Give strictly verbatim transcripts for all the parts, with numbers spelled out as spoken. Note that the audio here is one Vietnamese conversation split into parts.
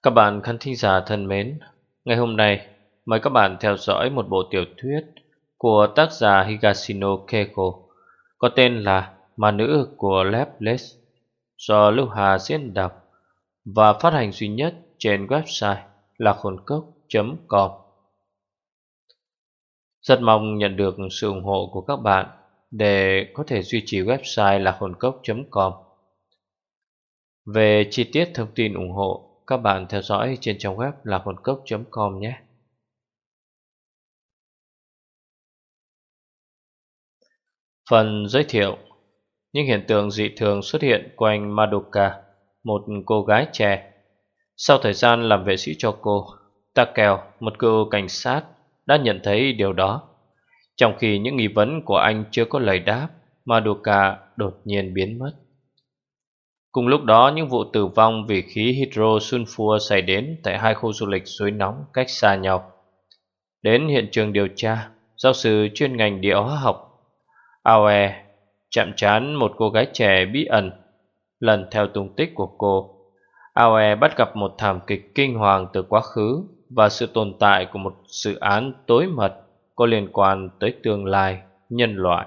Các bạn khán thính giả thân mến, ngày hôm nay mời các bạn theo dõi một bộ tiểu thuyết của tác giả Higashino Keiko có tên là Ma nữ của Loveless do Lưu Hà diễn đọc và phát hành duy nhất trên website lạc hồn cốc chấm com. Rất mong nhận được sự ủng hộ của các bạn để có thể duy trì website lạc hồn cốc chấm com. Về chi tiết thông tin ủng hộ, các bạn theo dõi trên trang web lạc hồn cốc chấm com nhé. Phần giới thiệu. Những hiện tượng dị thường xuất hiện quanh Madoka, một cô gái trẻ. Sau thời gian làm vệ sĩ cho cô, Takeo, một cựu cảnh sát, đã nhận thấy điều đó. Trong khi những nghi vấn của anh chưa có lời đáp, Madoka đột nhiên biến mất. Cùng lúc đó, những vụ tử vong vì khí hydrosulfur xảy đến tại hai khu du lịch suối nóng cách xa nhau. Đến hiện trường điều tra, giáo sư chuyên ngành địa hóa học Aoe chạm trán một cô gái trẻ bí ẩn. Lần theo tung tích của cô, Aoe bắt gặp một thảm kịch kinh hoàng từ quá khứ và sự tồn tại của một dự án tối mật có liên quan tới tương lai nhân loại.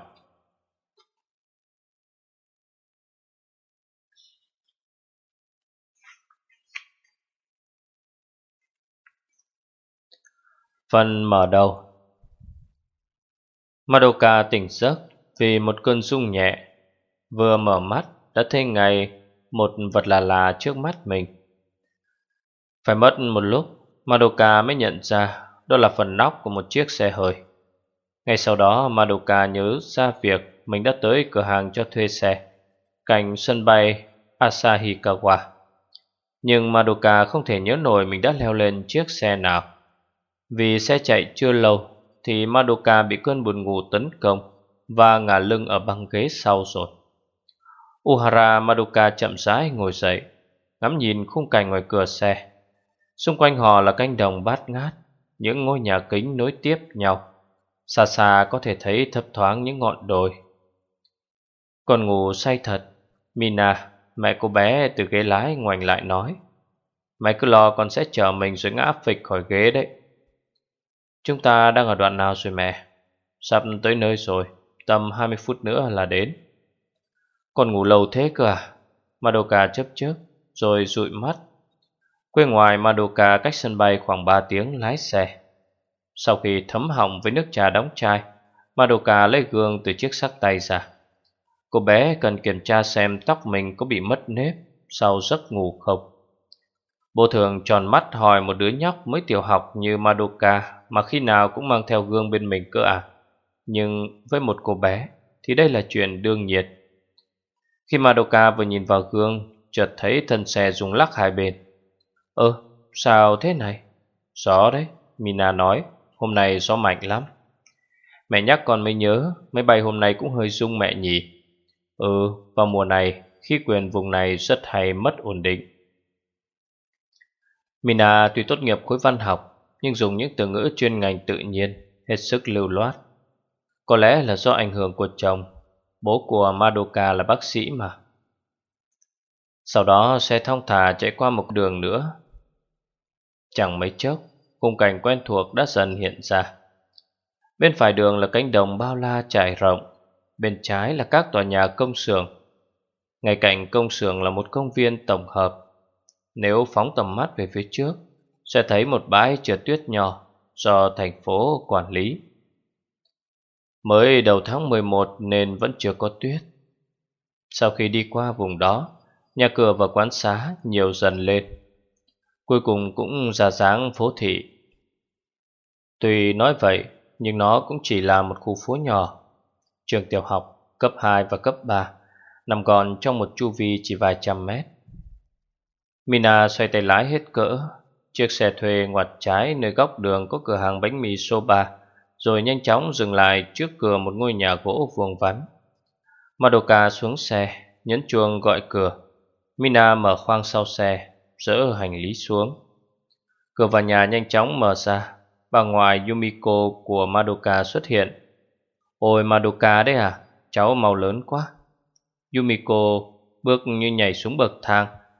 Phần mở đầu. Madoka tỉnh giấc vì một cơn rung nhẹ. Vừa mở mắt đã thấy ngay một vật lạ lạ trước mắt mình. Phải mất một lúc, Madoka mới nhận ra đó là phần nóc của một chiếc xe hơi. Ngay sau đó, Madoka nhớ ra việc mình đã tới cửa hàng cho thuê xe cạnh sân bay Asahikawa. Nhưng Madoka không thể nhớ nổi mình đã leo lên chiếc xe nào. Vì xe chạy chưa lâu thì Madoka bị cơn buồn ngủ tấn công và ngả lưng ở băng ghế sau rồi. Uhara Madoka chậm rãi ngồi dậy, ngắm nhìn khung cảnh ngoài cửa xe. Xung quanh họ là cánh đồng bát ngát, những ngôi nhà kính nối tiếp nhau. Xa xa có thể thấy thấp thoáng những ngọn đồi. Con ngủ say thật. Mina, mẹ cô bé từ ghế lái ngoảnh lại nói: "Mày cứ lo con sẽ chở mình rồi ngã phịch khỏi ghế đấy." "Chúng ta đang ở đoạn nào rồi mẹ?" "Sắp tới nơi rồi, tầm hai mươi phút nữa là đến." "Con ngủ lâu thế cơ à?" Madoka chớp chớp rồi dụi mắt. Quê ngoài Madoka cách sân bay khoảng ba tiếng lái xe. Sau khi thấm họng với nước trà đóng chai, Madoka lấy gương từ chiếc xắc tay ra. Cô bé cần kiểm tra xem tóc mình có bị mất nếp sau giấc ngủ không. Bố thường tròn mắt hỏi một đứa nhóc mới tiểu học như Madoka mà khi nào cũng mang theo gương bên mình cơ à. Nhưng với một cô bé thì đây là chuyện đương nhiên. Khi Madoka vừa nhìn vào gương, chợt thấy thân xe rung lắc hai bên. "Ơ, sao thế này?" "Gió đấy," Mina nói, "hôm nay gió mạnh lắm." "Mẹ nhắc con mới nhớ, máy bay hôm nay cũng hơi rung mẹ nhỉ." "Ừ, vào mùa này, khí quyển vùng này rất hay mất ổn định." Mina tuy tốt nghiệp khối văn học, nhưng dùng những từ ngữ chuyên ngành tự nhiên, hết sức lưu loát. Có lẽ là do ảnh hưởng của chồng, bố của Madoka là bác sĩ mà. Sau đó xe thong thả chạy qua một đường nữa. Chẳng mấy chốc, khung cảnh quen thuộc đã dần hiện ra. Bên phải đường là cánh đồng bao la trải rộng, bên trái là các tòa nhà công xưởng. Ngay cạnh công xưởng là một công viên tổng hợp. Nếu phóng tầm mắt về phía trước, sẽ thấy một bãi trượt tuyết nhỏ do thành phố quản lý. Mới đầu tháng mười một nên vẫn chưa có tuyết. Sau khi đi qua vùng đó, nhà cửa và quán xá nhiều dần lên. Cuối cùng cũng ra dáng phố thị. Tuy nói vậy, nhưng nó cũng chỉ là một khu phố nhỏ. Trường tiểu học, cấp hai và cấp ba nằm gọn trong một chu vi chỉ vài trăm mét. Mina xoay tay lái hết cỡ. Chiếc xe thuê ngoặt trái nơi góc đường có cửa hàng bánh mì soba, rồi nhanh chóng dừng lại trước cửa một ngôi nhà gỗ vuông vắn. Madoka xuống xe, nhấn chuông gọi cửa. Mina mở khoang sau xe, dỡ hành lý xuống. Cửa vào nhà nhanh chóng mở ra. Bà ngoại Yumiko của Madoka xuất hiện. "Ôi, Madoka đấy à? Cháu mau lớn quá." Yumiko bước như nhảy xuống bậc thang.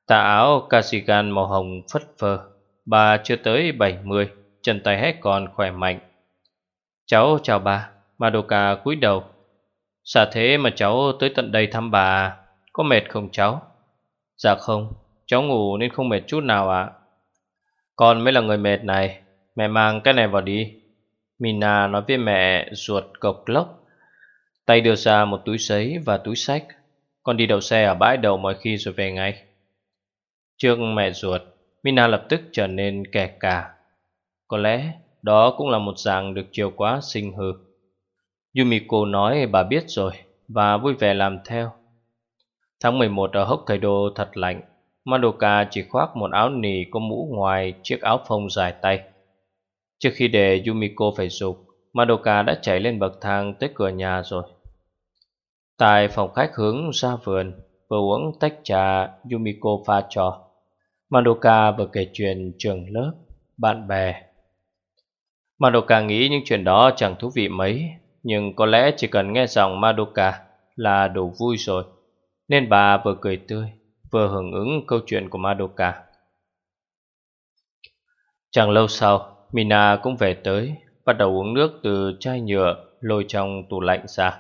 Tà áo cardigan màu hồng phất phơ. Bà chưa tới bảy mươi, chân tay hết còn khỏe mạnh. Cháu chào bà. Madoka cúi đầu. Sao thế mà cháu tới tận đây thăm bà? Có mệt không cháu? Dạ không, cháu ngủ nên không mệt chút nào ạ. Con mới là người mệt này. Mẹ mang cái này vào đi. Mina nói với mẹ ruột cộc lốc. Tay đưa ra một túi giấy và túi xách. Con đi đậu xe ở bãi đậu mọi khi rồi về ngay. Trước mẹ ruột, Mina lập tức trở nên kẻ cả. Có lẽ đó cũng là một dạng được chiều quá sinh hư. Yumiko nói bà biết rồi và vui vẻ làm theo. Tháng mười một ở Hokkaido thật lạnh. Madoka chỉ khoác một áo nỉ có mũ ngoài chiếc áo phông dài tay. Trước khi để Yumiko phải dục, Madoka đã chạy lên bậc thang tới cửa nhà rồi. Tại phòng khách hướng ra vườn, vừa uống tách trà Yumiko pha cho, Madoka vừa kể chuyện trường lớp, bạn bè. Madoka nghĩ những chuyện đó chẳng thú vị mấy, nhưng có lẽ chỉ cần nghe giọng Madoka là đủ vui rồi, nên bà vừa cười tươi, vừa hưởng ứng câu chuyện của Madoka. Chẳng lâu sau, Mina cũng về tới, bắt đầu uống nước từ chai nhựa lôi trong tủ lạnh ra.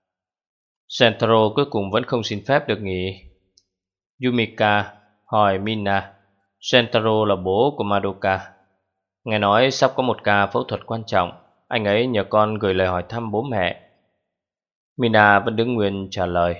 Sentaro cuối cùng vẫn không xin phép được nghỉ. Yumika hỏi Mina. Sentaro là bố của Madoka. Nghe nói sắp có một ca phẫu thuật quan trọng, anh ấy nhờ con gửi lời hỏi thăm bố mẹ. Mina vẫn đứng nguyên trả lời.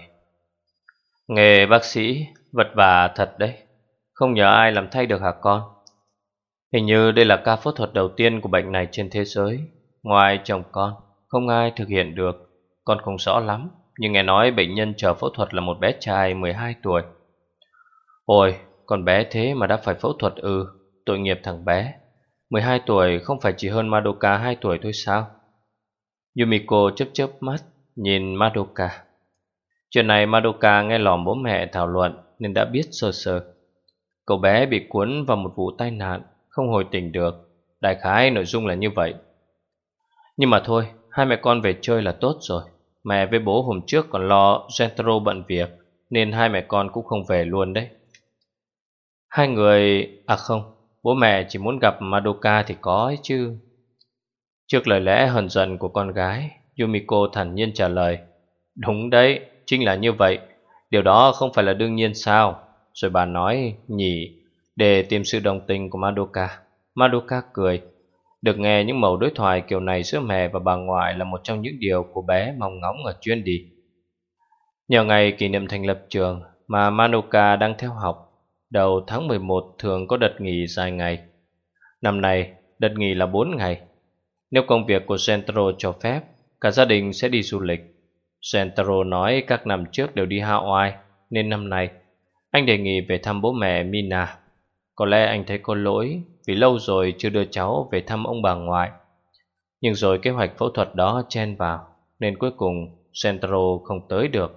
Nghề bác sĩ vật vả thật đấy, không nhờ ai làm thay được hả con? Hình như đây là ca phẫu thuật đầu tiên của bệnh này trên thế giới. Ngoài chồng con, không ai thực hiện được. Con không rõ lắm, nhưng nghe nói bệnh nhân chờ phẫu thuật là một bé trai mười hai tuổi. Ôi, con bé thế mà đã phải phẫu thuật ư? Tội nghiệp thằng bé. Mười hai tuổi không phải chỉ hơn Madoka hai tuổi thôi sao? Yumiko chớp chớp mắt nhìn Madoka. Chuyện này Madoka nghe lỏm bố mẹ thảo luận nên đã biết sơ sơ. Cậu bé bị cuốn vào một vụ tai nạn, không hồi tỉnh được. Đại khái nội dung là như vậy. Nhưng mà thôi, hai mẹ con về chơi là tốt rồi. Mẹ với bố hôm trước còn lo Gentaro bận việc, nên hai mẹ con cũng không về luôn đấy. Hai người... À không, bố mẹ chỉ muốn gặp Madoka thì có ấy chứ. Trước lời lẽ hờn giận của con gái, Yumiko thản nhiên trả lời. Đúng đấy, chính là như vậy. Điều đó không phải là đương nhiên sao? Rồi bà nói nhỉ, để tìm sự đồng tình của Madoka. Madoka cười. Được nghe những mẩu đối thoại kiểu này giữa mẹ và bà ngoại là một trong những điều cô bé mong ngóng ở chuyến đi. Nhờ ngày kỷ niệm thành lập trường mà Madoka đang theo học, đầu tháng mười một thường có đợt nghỉ dài ngày. Năm nay, đợt nghỉ là bốn ngày. Nếu công việc của Gentaro cho phép, cả gia đình sẽ đi du lịch. Gentaro nói các năm trước đều đi Hawaii, nên năm nay anh đề nghị về thăm bố mẹ Mina. Có lẽ anh thấy có lỗi vì lâu rồi chưa đưa cháu về thăm ông bà ngoại. Nhưng rồi kế hoạch phẫu thuật đó chen vào, nên cuối cùng Gentaro không tới được.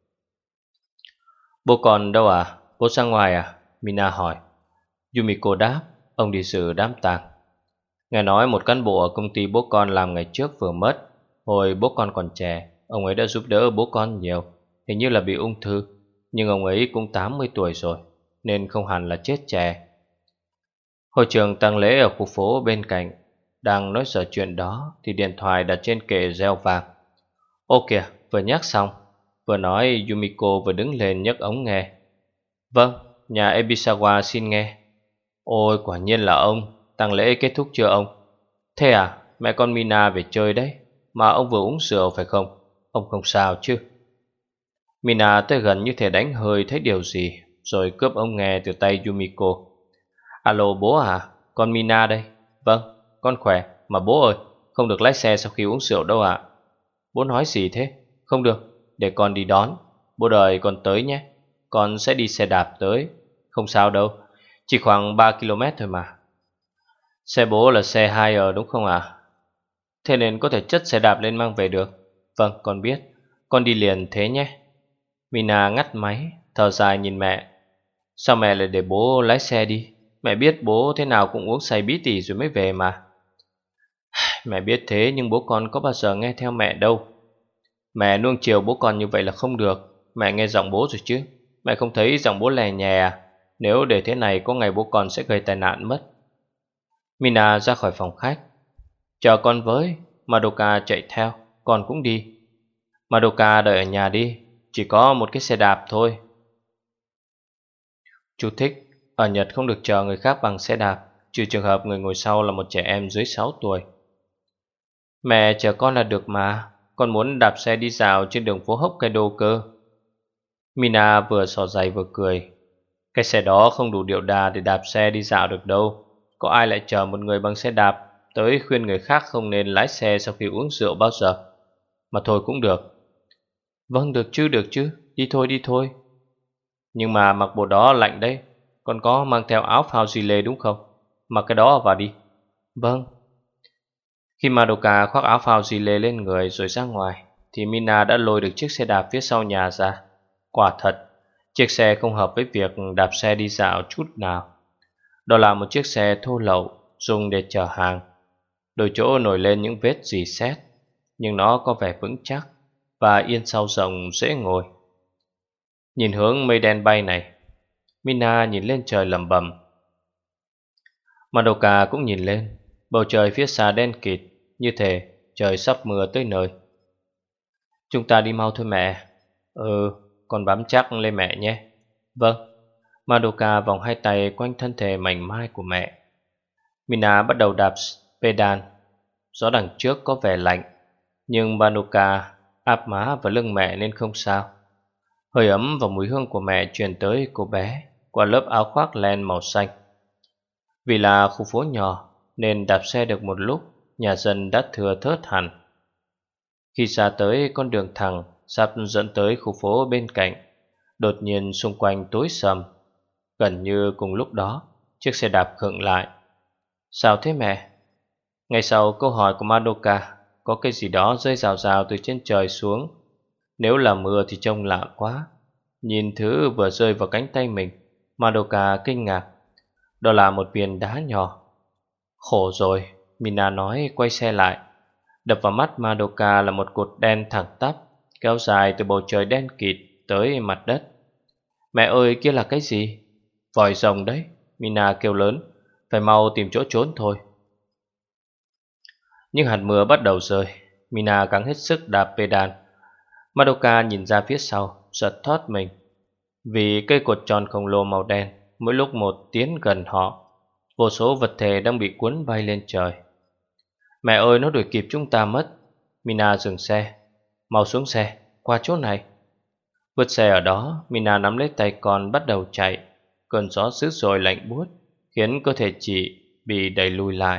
Bố con đâu à? Bố ra ngoài à? Mina hỏi. Yumiko đáp, ông đi dự đám tang. Nghe nói một cán bộ ở công ty bố con làm ngày trước vừa mất. Hồi bố con còn trẻ, ông ấy đã giúp đỡ bố con nhiều. Hình như là bị ung thư, nhưng ông ấy cũng tám mươi tuổi rồi, nên không hẳn là chết trẻ. Hội trường tang lễ ở khu phố bên cạnh. Đang nói dở chuyện đó thì điện thoại đặt trên kệ reo vang. Ô kìa, vừa nhắc xong. Vừa nói Yumiko vừa đứng lên nhấc ống nghe. Vâng, nhà Ebisawa xin nghe. Ôi quả nhiên là ông. Tang lễ kết thúc chưa ông? Thế à, mẹ con Mina về chơi đấy. Mà ông vừa uống rượu phải không? Ông không sao chứ? Mina tới gần như thể đánh hơi thấy điều gì, rồi cướp ống nghe từ tay Yumiko. Alo bố à, con Mina đây. Vâng, con khỏe. Mà bố ơi, không được lái xe sau khi uống rượu đâu ạ. Bố nói gì thế? Không được, để con đi đón. Bố đợi con tới nhé. Con sẽ đi xe đạp tới. Không sao đâu, chỉ khoảng ba ki lô mét thôi mà. Xe bố là xe hai R đúng không ạ? Thế nên có thể chất xe đạp lên mang về được. Vâng, con biết. Con đi liền thế nhé. Mina ngắt máy, thở dài nhìn mẹ. Sao mẹ lại để bố lái xe đi? Mẹ biết bố thế nào cũng uống say bí tỉ rồi mới về mà. Mẹ biết thế nhưng bố con có bao giờ nghe theo mẹ đâu. Mẹ nuông chiều bố con như vậy là không được. Mẹ nghe giọng bố rồi chứ? Mẹ không thấy giọng bố lè nhè à? Nếu để thế này có ngày bố con sẽ gây tai nạn mất. Mina ra khỏi phòng khách. Chờ con với. Madoka chạy theo. Con cũng đi. Madoka đợi ở nhà đi. Chỉ có một cái xe đạp thôi. Chú thích: ở Nhật không được chờ người khác bằng xe đạp, trừ trường hợp người ngồi sau là một trẻ em dưới sáu tuổi. Mẹ chờ con là được mà. Con muốn đạp xe đi dạo trên đường phố Hokkaido cơ. Mina vừa xỏ giày vừa cười. Cái xe đó không đủ điệu đà để đạp xe đi dạo được đâu. Có ai lại chờ một người bằng xe đạp tới khuyên người khác không nên lái xe sau khi uống rượu bao giờ. Mà thôi cũng được. Vâng, được chứ, được chứ. Đi thôi, đi thôi. Nhưng mà mặc bộ đó lạnh đấy. Con có mang theo áo phao gi lê đúng không? Mặc cái đó vào đi. Vâng. Khi Madoka khoác áo phao gi lê lên người rồi ra ngoài, thì Mina đã lôi được chiếc xe đạp phía sau nhà ra. Quả thật, chiếc xe không hợp với việc đạp xe đi dạo chút nào. Đó là một chiếc xe thô lậu dùng để chở hàng. Đôi chỗ nổi lên những vết rỉ sét, nhưng nó có vẻ vững chắc và yên sau rộng dễ ngồi. Nhìn hướng mây đen bay này, Mina nhìn lên trời lẩm bẩm. Madoka cũng nhìn lên. Bầu trời phía xa đen kịt, như thể trời sắp mưa tới nơi. Chúng ta đi mau thôi mẹ. Ừ, con bám chắc lên mẹ nhé. Vâng. Madoka vòng hai tay quanh thân thể mảnh mai của mẹ. Mina bắt đầu đạp pedal. Gió đằng trước có vẻ lạnh, nhưng Madoka áp má vào lưng mẹ nên không sao. Hơi ấm và mùi hương của mẹ truyền tới cô bé qua lớp áo khoác len màu xanh. Vì là khu phố nhỏ nên đạp xe được một lúc, nhà dân đã thưa thớt hẳn. Khi ra tới con đường thẳng sắp dẫn tới khu phố bên cạnh, đột nhiên xung quanh tối sầm. Gần như cùng lúc đó, chiếc xe đạp khựng lại. Sao thế mẹ? Ngay sau câu hỏi của Madoka, có cái gì đó rơi rào rào từ trên trời xuống. Nếu là mưa thì trông lạ quá. Nhìn thứ vừa rơi vào cánh tay mình, Madoka kinh ngạc. Đó là một viên đá nhỏ. Khổ rồi, Mina nói quay xe lại. Đập vào mắt Madoka là một cột đen thẳng tắp, kéo dài từ bầu trời đen kịt tới mặt đất. Mẹ ơi, kia là cái gì? Vòi rồng đấy, Mina kêu lớn. Phải mau tìm chỗ trốn thôi. Nhưng hạt mưa bắt đầu rơi. Mina gắng hết sức đạp pedal. Madoka nhìn ra phía sau, giật thót mình. Vì cây cột tròn khổng lồ màu đen mỗi lúc một tiến gần họ, vô số vật thể đang bị cuốn bay lên trời. Mẹ ơi, nó đuổi kịp chúng ta mất. Mina dừng xe. Mau xuống xe, qua chỗ này. Vượt xe ở đó, Mina nắm lấy tay con bắt đầu chạy. Cơn gió dữ dội lạnh buốt khiến cơ thể chị bị đẩy lùi lại.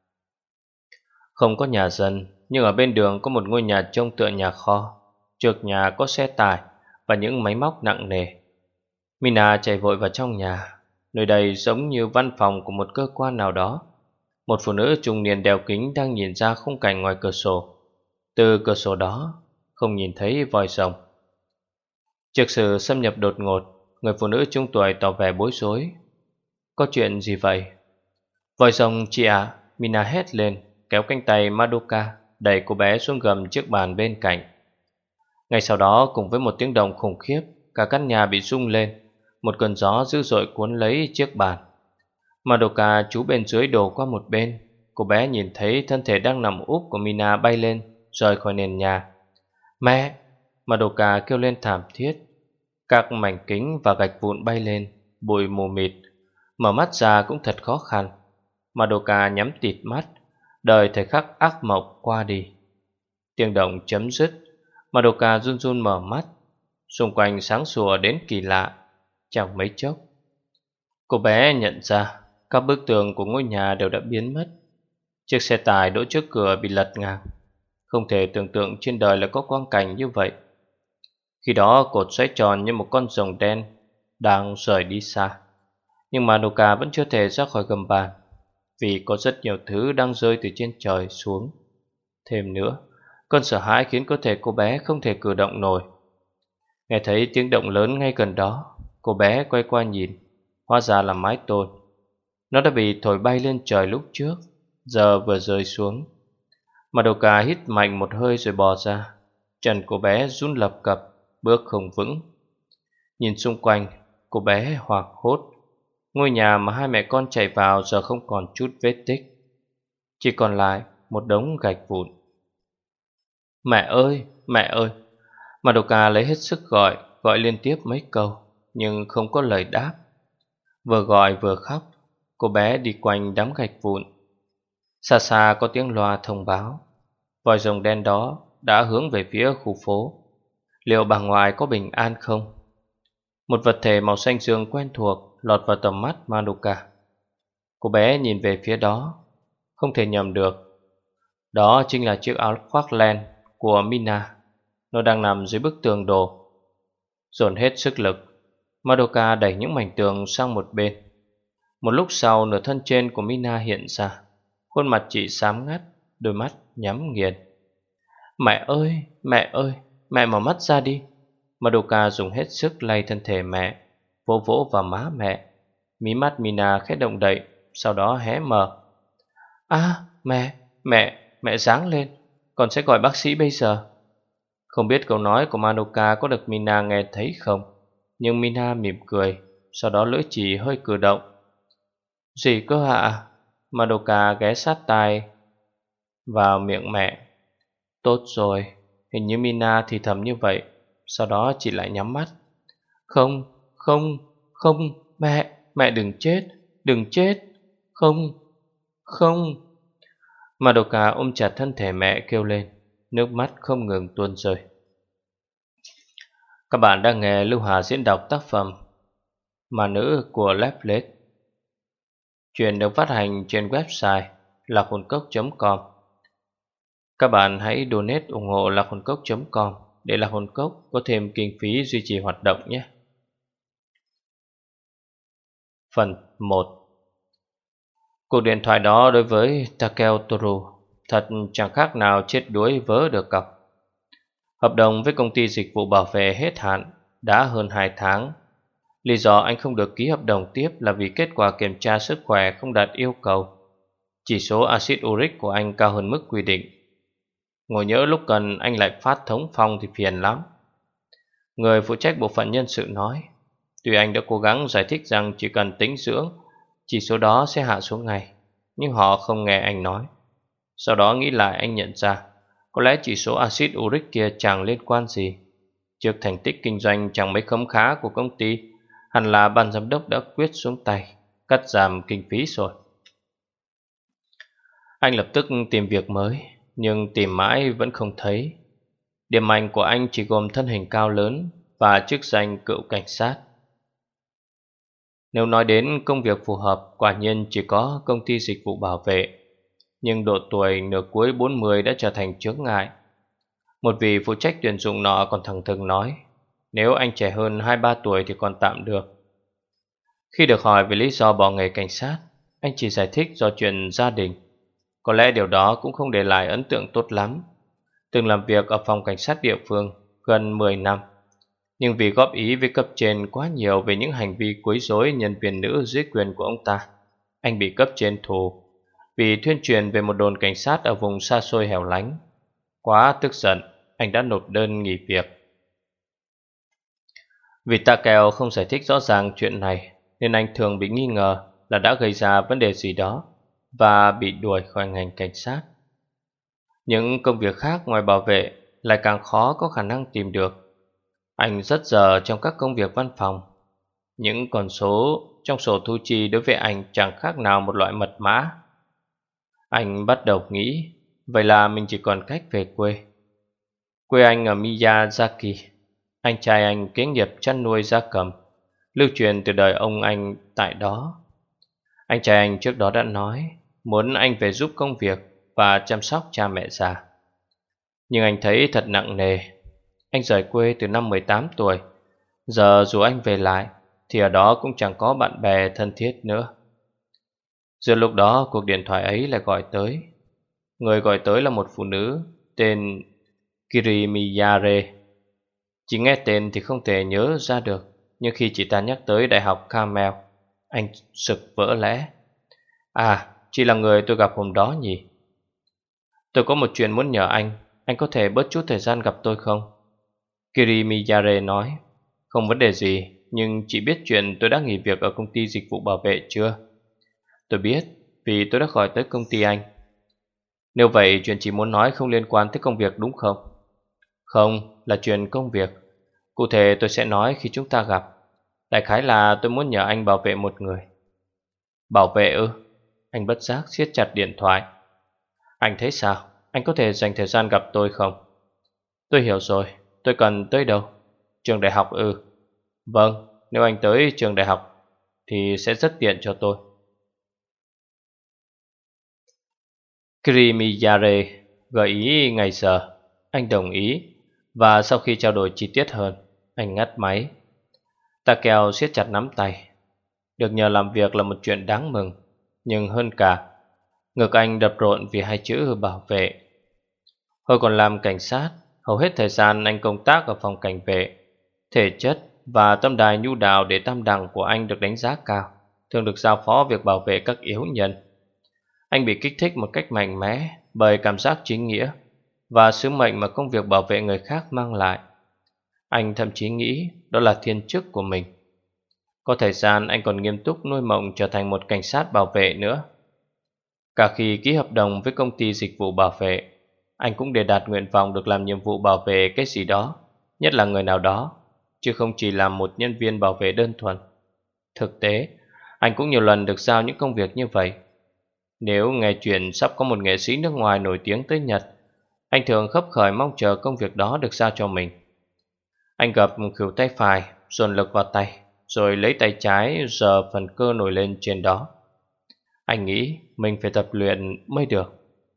Không có nhà dân, nhưng ở bên đường có một ngôi nhà trông tựa nhà kho. Trước nhà có xe tải và những máy móc nặng nề. Mina chạy vội vào trong nhà. Nơi đây giống như văn phòng của một cơ quan nào đó. Một phụ nữ trung niên đeo kính đang nhìn ra khung cảnh ngoài cửa sổ. Từ cửa sổ đó không nhìn thấy vòi rồng. Trước sự xâm nhập đột ngột, người phụ nữ trung tuổi tỏ vẻ bối rối. Có chuyện gì vậy? Vòi rồng chị ạ, à, Mina hét lên, kéo cánh tay Madoka đẩy cô bé xuống gầm chiếc bàn bên cạnh. Ngay sau đó, cùng với một tiếng động khủng khiếp, cả căn nhà bị rung lên. Một cơn gió dữ dội cuốn lấy chiếc bàn. Madoka trú bên dưới đổ qua một bên. Cô bé nhìn thấy thân thể đang nằm úp của Mina bay lên, rời khỏi nền nhà. Mẹ! Madoka kêu lên thảm thiết. Các mảnh kính và gạch vụn bay lên, bụi mù mịt. Mở mắt ra cũng thật khó khăn. Madoka nhắm tịt mắt, đợi thời khắc ác mộng qua đi. Tiếng động chấm dứt. Madoka run run mở mắt. Xung quanh sáng sủa đến kỳ lạ. Chẳng mấy chốc, cô bé nhận ra các bức tường của ngôi nhà đều đã biến mất. Chiếc xe tải đỗ trước cửa bị lật ngang. Không thể tưởng tượng trên đời lại có quang cảnh như vậy. Khi đó cột xoay tròn như một con rồng đen đang rời đi xa. Nhưng Madoka vẫn chưa thể ra khỏi gầm bàn, vì có rất nhiều thứ đang rơi từ trên trời xuống. Thêm nữa, cơn sợ hãi khiến cơ thể cô bé không thể cử động nổi. Nghe thấy tiếng động lớn ngay gần đó, cô bé quay qua nhìn. Hóa ra là mái tôn. Nó đã bị thổi bay lên trời lúc trước, giờ vừa rơi xuống. Madoka hít mạnh một hơi rồi bò ra. Chân cô bé run lập cập, bước không vững. Nhìn xung quanh, cô bé hoảng hốt Ngôi nhà mà hai mẹ con chạy vào giờ không còn chút vết tích, chỉ còn lại một đống gạch vụn. Mẹ ơi, mẹ ơi! Madoka lấy hết sức gọi, gọi liên tiếp mấy câu, nhưng không có lời đáp. Vừa gọi vừa khóc, cô bé đi quanh đám gạch vụn. Xa xa có tiếng loa thông báo, vòi rồng đen đó đã hướng về phía khu phố. Liệu bà ngoại có bình an không? Một vật thể màu xanh dương quen thuộc lọt vào tầm mắt Madoka. Cô bé nhìn về phía đó, không thể nhầm được. Đó chính là chiếc áo khoác len của Mina. Nó đang nằm dưới bức tường đổ. Dồn hết sức lực, Madoka đẩy những mảnh tường sang một bên. Một lúc sau, nửa thân trên của Mina hiện ra. Khuôn mặt chị xám ngắt, đôi mắt nhắm nghiền. Mẹ ơi, mẹ ơi, mẹ mở mắt ra đi. Madoka dùng hết sức lay thân thể mẹ, vỗ vỗ vào má mẹ. Mí mắt Mina khẽ động đậy, sau đó hé mở. À, mẹ, mẹ, mẹ giáng lên, con sẽ gọi bác sĩ bây giờ. Không biết câu nói của Madoka có được Mina nghe thấy không, nhưng Mina mỉm cười, sau đó lưỡi chì hơi cử động. Gì cơ ạ? Madoka ghé sát tai vào miệng mẹ. Tốt rồi, hình như Mina thì thầm như vậy. Sau đó chị lại nhắm mắt. Không, không, không, mẹ, mẹ đừng chết, đừng chết. Không, không. Madoka ôm chặt thân thể mẹ kêu lên, nước mắt không ngừng tuôn rơi. Các bạn đang nghe Lưu Hà diễn đọc tác phẩm Mà Nữ của Lovelace. Chuyện được phát hành trên website lạc hồn cốc chấm com. Các bạn hãy donate ủng hộ lạc hồn cốc chấm com để Lạc Hồn Cốc có thêm kinh phí duy trì hoạt động nhé. Phần một. Cuộc điện thoại đó đối với Takeo Toru thật chẳng khác nào chết đuối vớ được cọc. Hợp đồng với công ty dịch vụ bảo vệ hết hạn đã hơn hai tháng. Lý do anh không được ký hợp đồng tiếp là vì kết quả kiểm tra sức khỏe không đạt yêu cầu. Chỉ số axit uric của anh cao hơn mức quy định. Ngồi nhỡ lúc cần anh lại phát thống phong thì phiền lắm. Người phụ trách bộ phận nhân sự nói, tuy anh đã cố gắng giải thích rằng chỉ cần tĩnh dưỡng, chỉ số đó sẽ hạ xuống ngay, nhưng họ không nghe anh nói. Sau đó nghĩ lại anh nhận ra, có lẽ chỉ số axit uric kia chẳng liên quan gì. Trước thành tích kinh doanh chẳng mấy khấm khá của công ty, hẳn là ban giám đốc đã quyết xuống tay, cắt giảm kinh phí rồi. Anh lập tức tìm việc mới, nhưng tìm mãi vẫn không thấy. Điểm mạnh của anh chỉ gồm thân hình cao lớn và chức danh cựu cảnh sát. Nếu nói đến công việc phù hợp, quả nhiên chỉ có công ty dịch vụ bảo vệ. Nhưng độ tuổi nửa cuối bốn mươi đã trở thành chướng ngại. Một vị phụ trách tuyển dụng nọ còn thẳng thừng nói, nếu anh trẻ hơn hai ba tuổi thì còn tạm được. Khi được hỏi về lý do bỏ nghề cảnh sát, anh chỉ giải thích do chuyện gia đình. Có lẽ điều đó cũng không để lại ấn tượng tốt lắm. Từng làm việc ở phòng cảnh sát địa phương gần mười năm, nhưng vì góp ý với cấp trên quá nhiều về những hành vi quấy rối nhân viên nữ dưới quyền của ông ta, anh bị cấp trên thù vì tuyên truyền về một đồn cảnh sát ở vùng xa xôi hẻo lánh. Quá tức giận, anh đã nộp đơn nghỉ việc. Vì Takeo không giải thích rõ ràng chuyện này, nên anh thường bị nghi ngờ là đã gây ra vấn đề gì đó và bị đuổi khỏi ngành cảnh sát. Những công việc khác ngoài bảo vệ lại càng khó có khả năng tìm được. Anh rất dở trong các công việc văn phòng. Những con số trong sổ thu chi đối với anh chẳng khác nào một loại mật mã. Anh bắt đầu nghĩ, vậy là mình chỉ còn cách về quê. Quê anh ở Miyazaki. Anh trai anh kế nghiệp chăn nuôi gia cầm, lưu truyền từ đời ông anh tại đó. Anh trai anh trước đó đã nói muốn anh về giúp công việc và chăm sóc cha mẹ già. Nhưng anh thấy thật nặng nề. Anh rời quê từ năm mười tám tuổi. Giờ dù anh về lại thì ở đó cũng chẳng có bạn bè thân thiết nữa. Giữa lúc đó cuộc điện thoại ấy lại gọi tới. Người gọi tới là một phụ nữ tên Kirimiyare. Chỉ nghe tên thì không thể nhớ ra được, nhưng khi chị ta nhắc tới Đại học Carmel, anh sực vỡ lẽ. À, chị là người tôi gặp hôm đó nhỉ? Tôi có một chuyện muốn nhờ anh. Anh có thể bớt chút thời gian gặp tôi không? Kirimiyare nói. Không vấn đề gì, nhưng chị biết chuyện tôi đã nghỉ việc ở công ty dịch vụ bảo vệ chưa? Tôi biết, vì tôi đã gọi tới công ty anh. Nếu vậy chuyện chị muốn nói không liên quan tới công việc đúng không? Không, là chuyện công việc. Cụ thể tôi sẽ nói khi chúng ta gặp. Đại khái là tôi muốn nhờ anh bảo vệ một người. Bảo vệ ư? Anh bất giác siết chặt điện thoại. Anh thấy sao? Anh có thể dành thời gian gặp tôi không? Tôi hiểu rồi, tôi cần tới đâu? Trường đại học ư? Vâng, nếu anh tới trường đại học thì sẽ rất tiện cho tôi. Kirimiyare gợi ý ngày giờ. Anh đồng ý. Và sau khi trao đổi chi tiết hơn, anh ngắt máy. Takeo siết chặt nắm tay. Được nhờ làm việc là một chuyện đáng mừng. Nhưng hơn cả, ngực anh đập rộn vì hai chữ bảo vệ. Hồi còn làm cảnh sát, hầu hết thời gian anh công tác ở phòng cảnh vệ. Thể chất và tâm đài nhu đạo để tam đẳng của anh được đánh giá cao, thường được giao phó việc bảo vệ các yếu nhân. Anh bị kích thích một cách mạnh mẽ bởi cảm giác chính nghĩa và sứ mệnh mà công việc bảo vệ người khác mang lại. Anh thậm chí nghĩ đó là thiên chức của mình. Có thời gian anh còn nghiêm túc nuôi mộng trở thành một cảnh sát bảo vệ nữa. Cả khi ký hợp đồng với công ty dịch vụ bảo vệ, anh cũng để đạt nguyện vọng được làm nhiệm vụ bảo vệ cái gì đó, nhất là người nào đó, chứ không chỉ làm một nhân viên bảo vệ đơn thuần. Thực tế, anh cũng nhiều lần được giao những công việc như vậy. Nếu nghe chuyện sắp có một nghệ sĩ nước ngoài nổi tiếng tới Nhật, anh thường khấp khởi mong chờ công việc đó được giao cho mình. Anh gập khuỷu tay phải, dồn lực vào tay, rồi lấy tay trái giở phần cơ nổi lên trên đó. Anh nghĩ mình phải tập luyện mới được.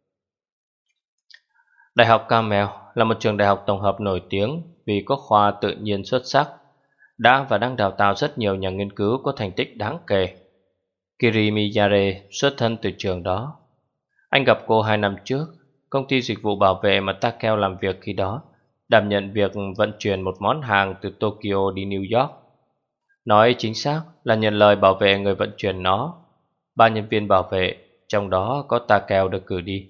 Đại học Carmel là một trường đại học tổng hợp nổi tiếng vì có khoa tự nhiên xuất sắc, đã và đang đào tạo rất nhiều nhà nghiên cứu có thành tích đáng kể. Kirimiyare xuất thân từ trường đó. Anh gặp cô hai năm trước. Công ty dịch vụ bảo vệ mà Takeo làm việc khi đó đảm nhận việc vận chuyển một món hàng từ Tokyo đi New York. Nói chính xác là nhận lời bảo vệ người vận chuyển nó. Ba nhân viên bảo vệ, trong đó có Takeo được cử đi.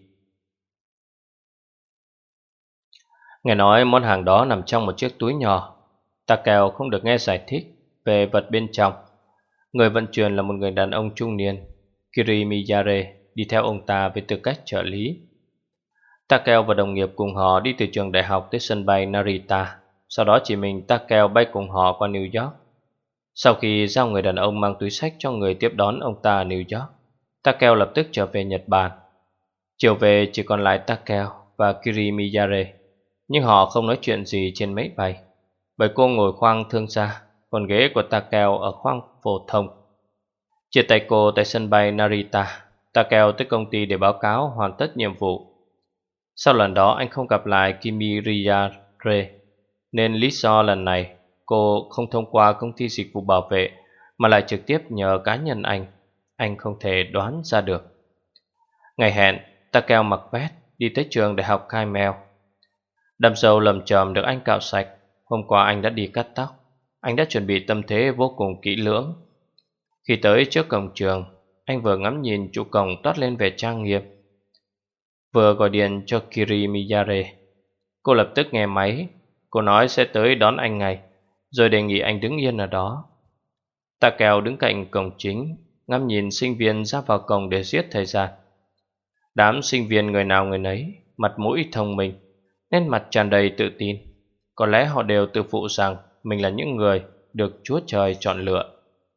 Nghe nói món hàng đó nằm trong một chiếc túi nhỏ. Takeo không được nghe giải thích về vật bên trong. Người vận chuyển là một người đàn ông trung niên. Kirimiyare đi theo ông ta với tư cách trợ lý. Takeo và đồng nghiệp cùng họ đi từ trường đại học tới sân bay Narita. Sau đó chỉ mình Takeo bay cùng họ qua New York. Sau khi giao người đàn ông mang túi xách cho người tiếp đón ông ta ở New York, Takeo lập tức trở về Nhật Bản. Chiều về chỉ còn lại Takeo và Kirimiyare, nhưng họ không nói chuyện gì trên máy bay, bởi cô ngồi khoang thương gia, còn ghế của Takeo ở khoang phổ thông. Chia tay cô tại sân bay Narita, Takeo tới công ty để báo cáo hoàn tất nhiệm vụ. Sau lần đó anh không gặp lại Kimiriyare, nên lý do lần này cô không thông qua công ty dịch vụ bảo vệ mà lại trực tiếp nhờ cá nhân anh. Anh không thể đoán ra được. Ngày hẹn, Takeo mặc vest đi tới trường đại học Carmel. Đầm râu lầm chòm được anh cạo sạch. Hôm qua anh đã đi cắt tóc. Anh đã chuẩn bị tâm thế vô cùng kỹ lưỡng. Khi tới trước cổng trường, anh vừa ngắm nhìn trụ cổng toát lên vẻ trang nghiêm, vừa gọi điện cho Kirimiyare. Cô lập tức nghe máy. Cô nói sẽ tới đón anh ngay, rồi đề nghị anh đứng yên ở đó. Takeo đứng cạnh cổng chính, ngắm nhìn sinh viên ra vào cổng để giết thời gian. Đám sinh viên người nào người nấy, mặt mũi thông minh, nét mặt tràn đầy tự tin. Có lẽ họ đều tự phụ rằng mình là những người được Chúa Trời chọn lựa.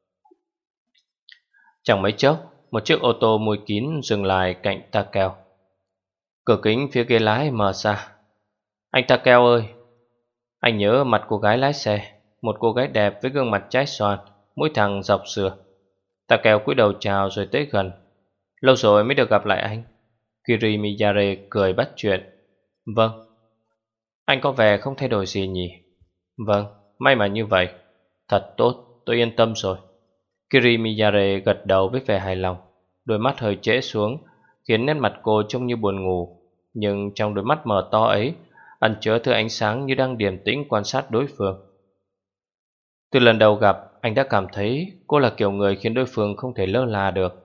Chẳng mấy chốc, một chiếc ô tô mui kín dừng lại cạnh Takeo. Cửa kính phía ghế lái mở ra. Anh Takeo ơi! Anh nhớ mặt cô gái lái xe, một cô gái đẹp với gương mặt trái xoan, mũi thẳng dọc sườn. Takeo cúi đầu chào rồi tới gần. Lâu rồi mới được gặp lại anh. Kirimiyare cười bắt chuyện. Vâng. Anh có vẻ không thay đổi gì nhỉ? Vâng, may mà như vậy. Thật tốt, tôi yên tâm rồi. Kirimiyare gật đầu với vẻ hài lòng. Đôi mắt hơi trễ xuống, khiến nét mặt cô trông như buồn ngủ. Nhưng trong đôi mắt mờ to ấy ẩn chứa thứ ánh sáng như đang điềm tĩnh quan sát đối phương. Từ lần đầu gặp, anh đã cảm thấy cô là kiểu người khiến đối phương không thể lơ là được.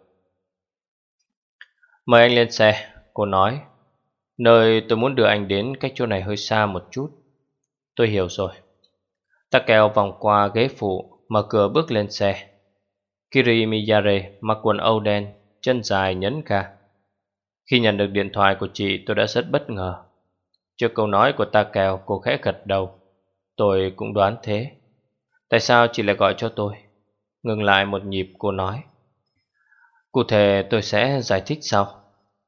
Mời anh lên xe, cô nói. Nơi tôi muốn đưa anh đến cách chỗ này hơi xa một chút. Tôi hiểu rồi. Takeo vòng qua ghế phụ, mở cửa bước lên xe. Kiri Miyare mặc quần âu đen, chân dài nhấn ga. Khi nhận được điện thoại của chị, tôi đã rất bất ngờ. Trước câu nói của Takeo, cô khẽ gật đầu. Tôi cũng đoán thế. Tại sao chị lại gọi cho tôi? Ngừng lại một nhịp, cô nói. Cụ thể tôi sẽ giải thích sau.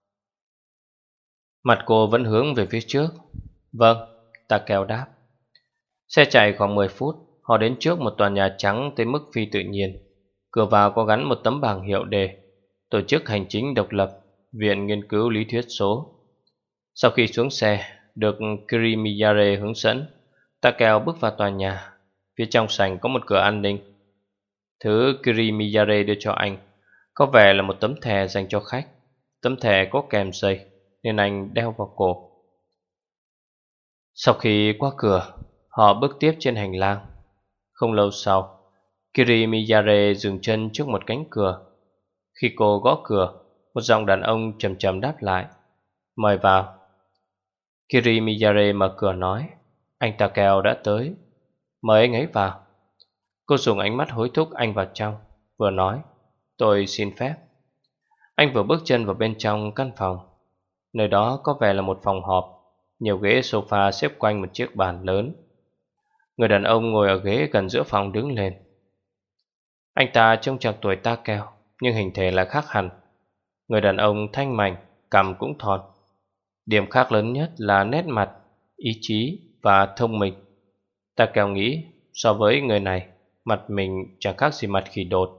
Mặt cô vẫn hướng về phía trước. Vâng, Takeo đáp. Xe chạy khoảng mười phút, họ đến trước một tòa nhà trắng tới mức phi tự nhiên. Cửa vào có gắn một tấm bảng hiệu đề Tổ chức Hành chính Độc lập, Viện Nghiên cứu Lý thuyết số. Sau khi xuống xe, được Kiri Miyare hướng dẫn, Takeo bước vào tòa nhà. Phía trong sảnh có một cửa an ninh. Thứ Kiri Miyare đưa cho anh có vẻ là một tấm thẻ dành cho khách. Tấm thẻ có kèm dây nên anh đeo vào cổ. Sau khi qua cửa, họ bước tiếp trên hành lang. Không lâu sau, Kiri Miyare dừng chân trước một cánh cửa. Khi cô gõ cửa, một giọng đàn ông trầm trầm đáp lại. Mời vào. Kiri Miyare mở cửa nói. Anh Takeo đã tới. Mời anh ấy vào. Cô dùng ánh mắt hối thúc anh vào trong, vừa nói. Tôi xin phép. Anh vừa bước chân vào bên trong căn phòng. Nơi đó có vẻ là một phòng họp. Nhiều ghế sofa xếp quanh một chiếc bàn lớn. Người đàn ông ngồi ở ghế gần giữa phòng đứng lên. Anh ta trông chạc tuổi Takeo, nhưng hình thể là khác hẳn. Người đàn ông thanh mảnh, cằm cũng thon. Điểm khác lớn nhất là nét mặt, ý chí và thông minh. Takeo nghĩ so với người này, mặt mình chẳng khác gì mặt khỉ đột.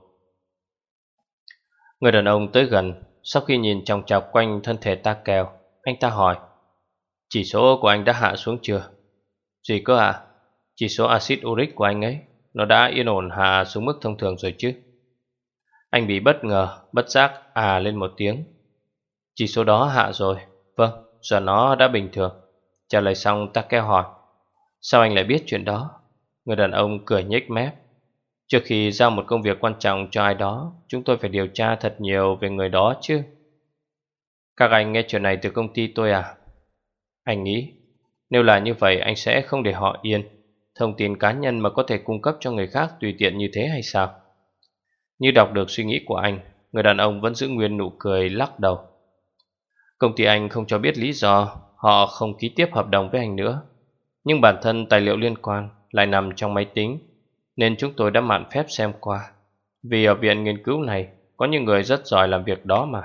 Người đàn ông tới gần. Sau khi nhìn chòng chọc quanh thân thể Takeo, anh ta hỏi. Chỉ số của anh đã hạ xuống chưa? Gì cơ ạ? À? Chỉ số axit uric của anh ấy, nó đã yên ổn hạ xuống mức thông thường rồi chứ? Anh bị bất ngờ, bất giác à lên một tiếng. Chỉ số đó hạ rồi. Vâng, giờ nó đã bình thường. Trả lời xong, Takeo hỏi. Sao anh lại biết chuyện đó? Người đàn ông cười nhếch mép. Trước khi giao một công việc quan trọng cho ai đó, chúng tôi phải điều tra thật nhiều về người đó chứ. Các anh nghe chuyện này từ công ty tôi à? Anh nghĩ nếu là như vậy anh sẽ không để họ yên. Thông tin cá nhân mà có thể cung cấp cho người khác tùy tiện như thế hay sao? Như đọc được suy nghĩ của anh, người đàn ông vẫn giữ nguyên nụ cười lắc đầu. Công ty anh không cho biết lý do họ không ký tiếp hợp đồng với anh nữa. Nhưng bản thân tài liệu liên quan lại nằm trong máy tính, nên chúng tôi đã mạn phép xem qua. Vì ở viện nghiên cứu này có những người rất giỏi làm việc đó mà.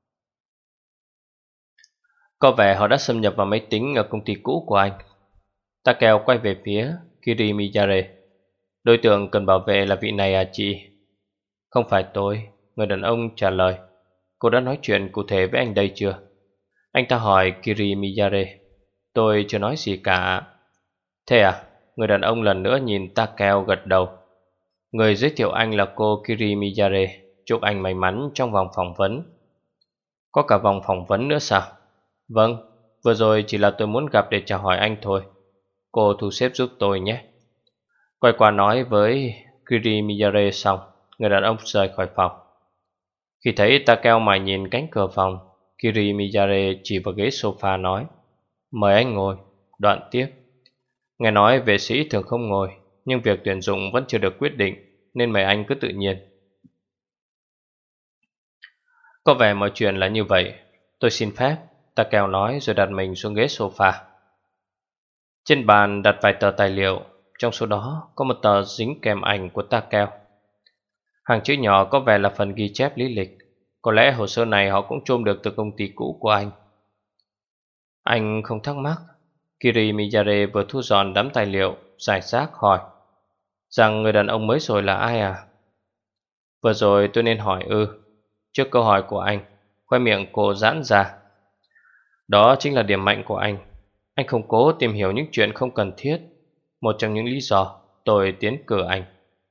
Có vẻ họ đã xâm nhập vào máy tính ở công ty cũ của anh. Takeo quay về phía Kiri Miyare. Đối tượng cần bảo vệ là vị này à chị? Không phải tôi, người đàn ông trả lời. Cô đã nói chuyện cụ thể với anh đây chưa? Anh ta hỏi Kiri Miyare. Tôi chưa nói gì cả. Thế à? Người đàn ông lần nữa nhìn Takeo gật đầu. Người giới thiệu anh là cô Kiri Miyare. Chúc anh may mắn trong vòng phỏng vấn. Có cả vòng phỏng vấn nữa sao? Vâng, vừa rồi chỉ là tôi muốn gặp để chào hỏi anh thôi. Cô thu xếp giúp tôi nhé. Quay qua nói với Kiri Miyare xong, người đàn ông rời khỏi phòng. Khi thấy Takeo mải nhìn cánh cửa phòng, Kiri Miyare chỉ vào ghế sofa nói. Mời anh ngồi. Đoạn tiếp. Nghe nói vệ sĩ thường không ngồi, nhưng việc tuyển dụng vẫn chưa được quyết định, nên mời anh cứ tự nhiên. Có vẻ mọi chuyện là như vậy. Tôi xin phép, Takeo nói rồi đặt mình xuống ghế sofa. Trên bàn đặt vài tờ tài liệu. Trong số đó có một tờ dính kèm ảnh của Takeo. Hàng chữ nhỏ có vẻ là phần ghi chép lý lịch. Có lẽ hồ sơ này họ cũng trôm được từ công ty cũ của anh. Anh không thắc mắc. Kiri Miyare vừa thu dọn đám tài liệu, giải rác hỏi rằng người đàn ông mới rồi là ai à? Vừa rồi tôi nên hỏi ư? Trước câu hỏi của anh, khoe miệng cô giãn ra. Đó chính là điểm mạnh của anh. Anh không cố tìm hiểu những chuyện không cần thiết. Một trong những lý do tôi tiến cử anh.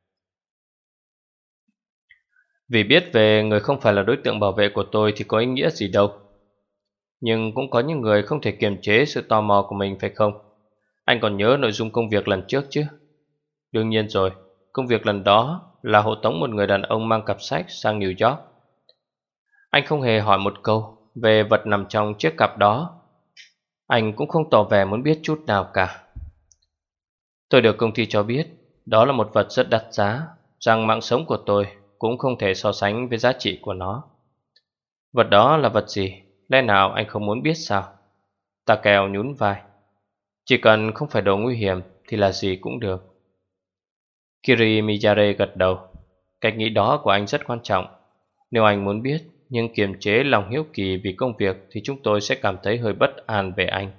Vì biết về người không phải là đối tượng bảo vệ của tôi thì có ý nghĩa gì đâu. Nhưng cũng có những người không thể kiềm chế sự tò mò của mình phải không? Anh còn nhớ nội dung công việc lần trước chứ? Đương nhiên rồi, công việc lần đó là hộ tống một người đàn ông mang cặp sách sang New York. Anh không hề hỏi một câu về vật nằm trong chiếc cặp đó. Anh cũng không tỏ vẻ muốn biết chút nào cả. Tôi được công ty cho biết đó là một vật rất đắt giá, rằng mạng sống của tôi cũng không thể so sánh với giá trị của nó. Vật đó là vật gì? Lẽ nào anh không muốn biết sao? Takeo nhún vai. Chỉ cần không phải đồ nguy hiểm thì là gì cũng được. Kiri Miyare gật đầu. Cách nghĩ đó của anh rất quan trọng. Nếu anh muốn biết nhưng kiềm chế lòng hiếu kỳ vì công việc thì chúng tôi sẽ cảm thấy hơi bất an về anh.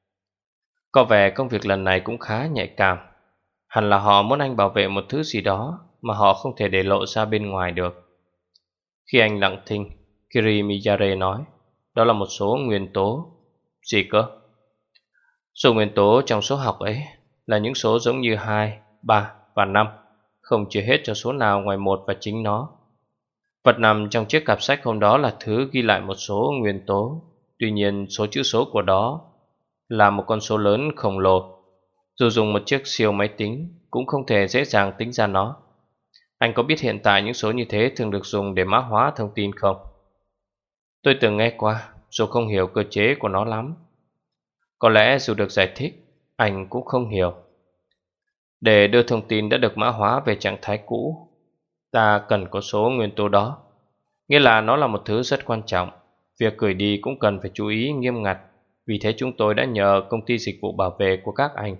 Có vẻ công việc lần này cũng khá nhạy cảm. Hẳn là họ muốn anh bảo vệ một thứ gì đó mà họ không thể để lộ ra bên ngoài được. Khi anh lặng thinh, Kiri Miyare nói, đó là một số nguyên tố. Gì cơ? Số nguyên tố trong số học ấy là những số giống như hai, ba và năm, không chia hết cho số nào ngoài một và chính nó. Vật nằm trong chiếc cặp sách hôm đó là thứ ghi lại một số nguyên tố. Tuy nhiên số chữ số của đó là một con số lớn khổng lồ. Dù dùng một chiếc siêu máy tính cũng không thể dễ dàng tính ra nó. Anh có biết hiện tại những số như thế thường được dùng để mã hóa thông tin không? Tôi từng nghe qua, dù không hiểu cơ chế của nó lắm. Có lẽ dù được giải thích, anh cũng không hiểu. Để đưa thông tin đã được mã hóa về trạng thái cũ, ta cần có số nguyên tố đó. Nghĩa là nó là một thứ rất quan trọng. Việc gửi đi cũng cần phải chú ý nghiêm ngặt. Vì thế chúng tôi đã nhờ công ty dịch vụ bảo vệ của các anh.